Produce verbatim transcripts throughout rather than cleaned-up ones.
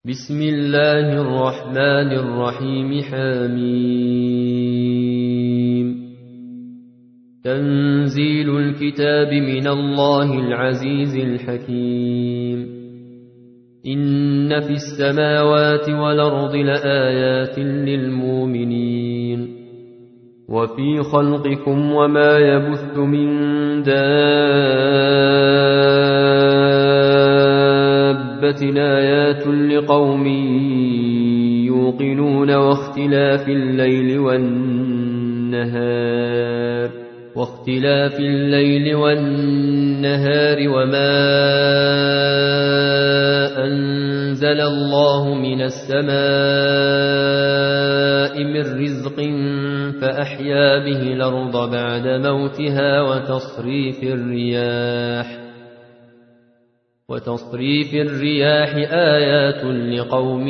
بسم الله الرحمن الرحيم. حميم. تنزيل الكتاب من الله العزيز الحكيم. إن في السماوات والأرض لآيات للمؤمنين وفي خلقكم وما يبث من دابة آيات لقوم يوقنون واختلاف الليل والنهار واختلاف الليل والنهار وما أنزل الله من السماء من رزق فأحيا به الأرض بعد موتها وتصريف الرياح وتصريف الرياح آيات لقوم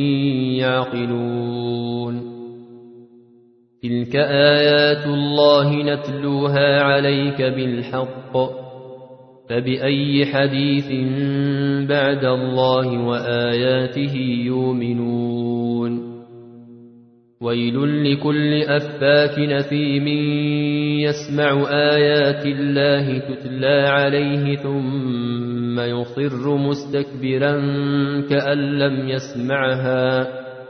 يعقلون. تلك آيات الله نتلوها عليك بالحق فبأي حديث بعد الله وآياته يؤمنون. ويل لكل أفاك أثيم يسمع آيات الله تتلى عليه ثم يصر مستكبرا كأن لم يسمعها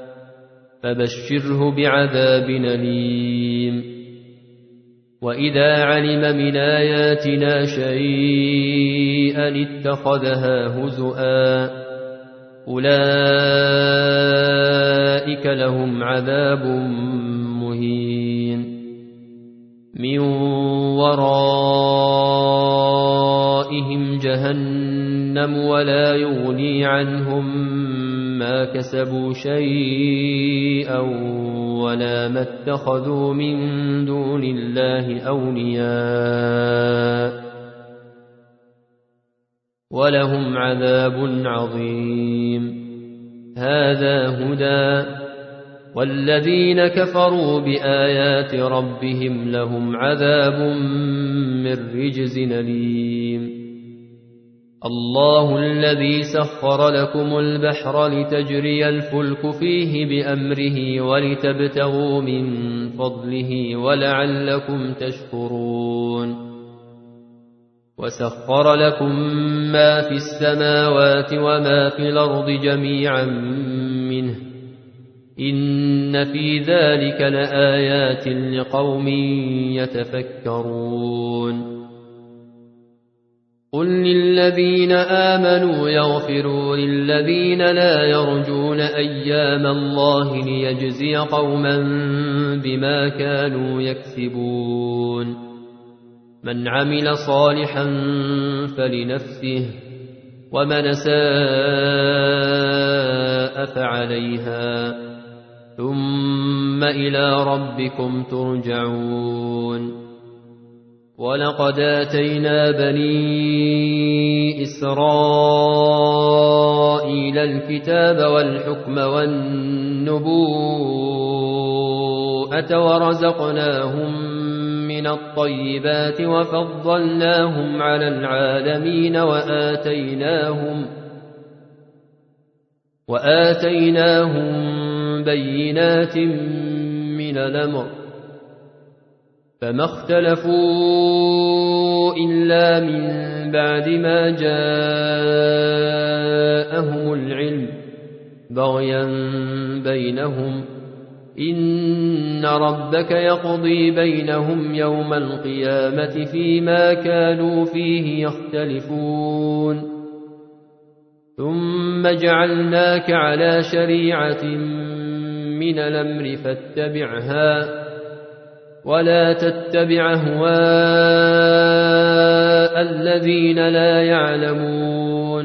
فبشره بعذاب أليم. وإذا علم من آياتنا شيئا اتخذها هزؤا أولئك لهم عذاب مهين من ورائهم جهنم ولا يغني عنهم ما كسبوا شيئا ولا ما اتخذوا من دون الله أولياء ولهم عذاب عظيم. هذا هدى والذين كفروا بآيات ربهم لهم عذاب من رجز أليم. الله الذي سخر لكم البحر لتجري الفلك فيه بأمره ولتبتغوا من فضله ولعلكم تشكرون. وسخر لكم ما في السماوات وما في الأرض جميعا منه إن في ذلك لآيات لقوم يتفكرون. قل للذين آمنوا يغفروا للذين لا يرجون أيام الله ليجزي قوما بما كانوا يكسبون. من عمل صالحا فلنفسه ومن ساء فعليها ثم إلى ربكم ترجعون. ولقد آتينا بني إسرائيل الكتاب والحكم والنبوءة ورزقناهم من الطيبات وفضلناهم على العالمين وآتيناهم وآتيناهم بينات من الأمر فما اختلفوا إلا من بعد ما جاءهم العلم بغيا بينهم إن ربك يقضي بينهم يوم القيامة فيما كانوا فيه يختلفون. ثم جعلناك على شريعة من الأمر فاتبعها ولا تتبع أهواء الذين لا يعلمون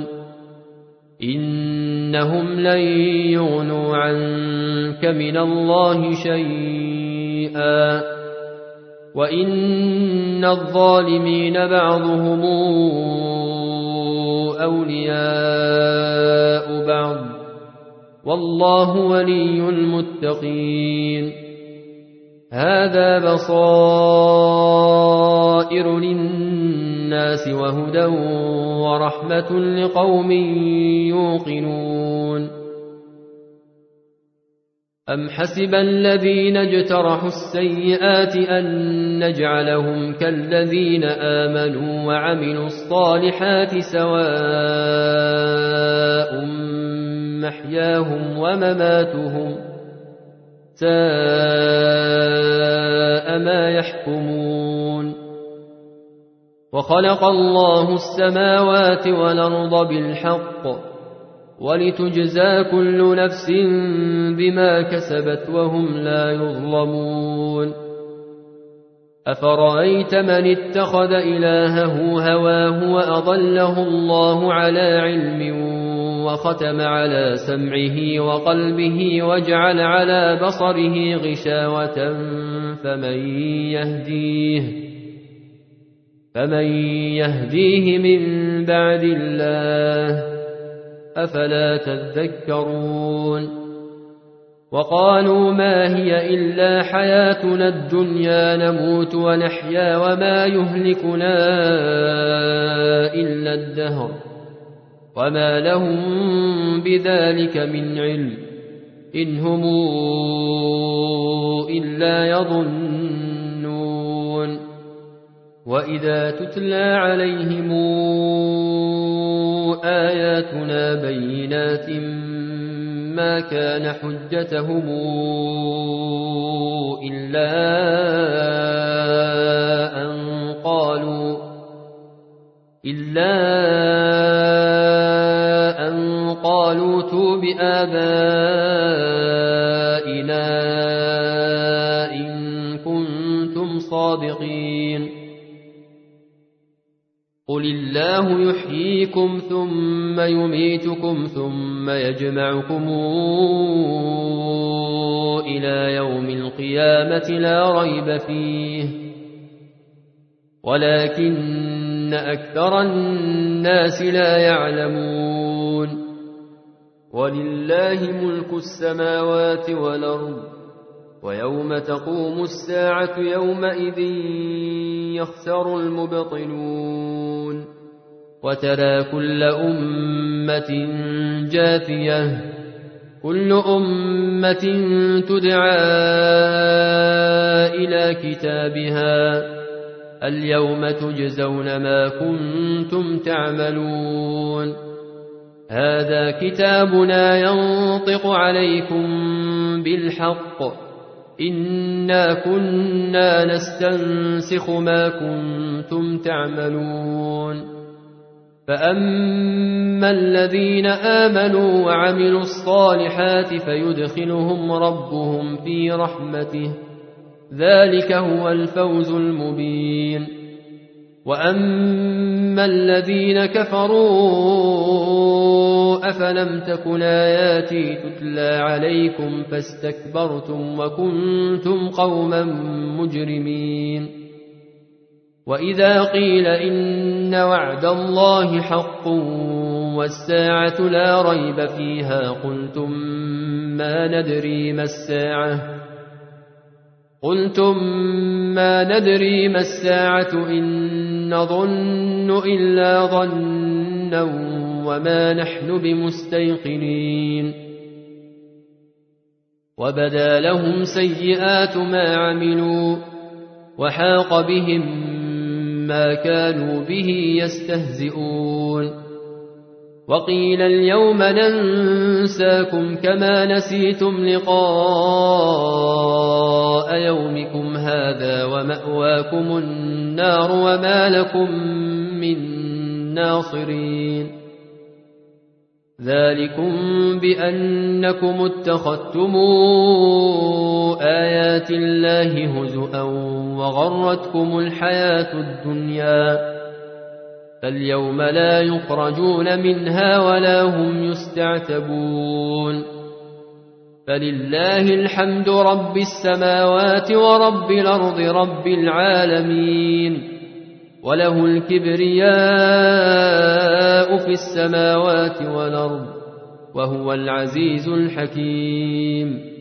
إنهم لن يغنوا عنك من الله شيئا وإن الظالمين بعضهم أولياء بعض والله ولي المتقين. هذا بصائر للناس وهدى ورحمة لقوم يوقنون أم حسب الذين اجترحوا السيئات أن نجعلهم كالذين آمنوا وعملوا الصالحات سواء محياهم ومماتهم ساء ما يحكمون وخلق الله السماوات والأرض بالحق ولتجزى كل نفس بما كسبت وهم لا يظلمون أفرأيت من اتخذ إلهه هواه وأضله الله على علم وختم على سمعه وقلبه وجعل على بصره غشاوة فمن يهديه فمن يهديه من بعد الله أفلا تذكرون وقالوا ما هي إلا حياتنا الدنيا نموت ونحيا وما يهلكنا إلا الدهر وما لهم بذلك من علم إن هم إلا يظنون وإذا تتلى عليهم آياتنا بينات ما كان حجتهم إلا أن قالوا إلا أن قالوا ائتوا بآبائنا إن كنتم صادقين قل الله يحييكم ثم يميتكم ثم يجمعكم إلى يوم القيامة لا ريب فيه ولكن أكثر الناس لا يعلمون ولله ملك السماوات والأرض ويوم تقوم الساعة يومئذ يخسر المبطلون وترى كل أمة جاثية كل أمة تدعى إلى كتابها اليوم تجزون ما كنتم تعملون هذا كتابنا ينطق عليكم بالحق إنا كنا نستنسخ ما كنتم تعملون فأما الذين آمنوا وعملوا الصالحات فيدخلهم ربهم في رحمته ذلك هو الفوز المبين وأما الذين كفروا أفلم تكن آياتي تتلى عليكم فاستكبرتم وكنتم قوما مجرمين وإذا قيل إن وعد الله حق والساعة لا ريب فيها قلتم ما ندري ما الساعة قلتم ما ندري ما الساعة إن نظن إلا ظنا وما نحن بمستيقنين وبدا لهم سيئات ما عملوا وحاق بهم ما كانوا به يستهزئون وقيل اليوم ننساكم كما نسيتم لقاء يومكم هذا ومأواكم النار وما لكم من ناصرين ذلكم بأنكم اتخذتم آيات الله هزؤا وغرتكم الحياة الدنيا فاليوم لا يخرجون منها ولا هم يستعتبون فلله الحمد رب السماوات ورب الأرض رب العالمين وله الكبرياء في السماوات والأرض وهو العزيز الحكيم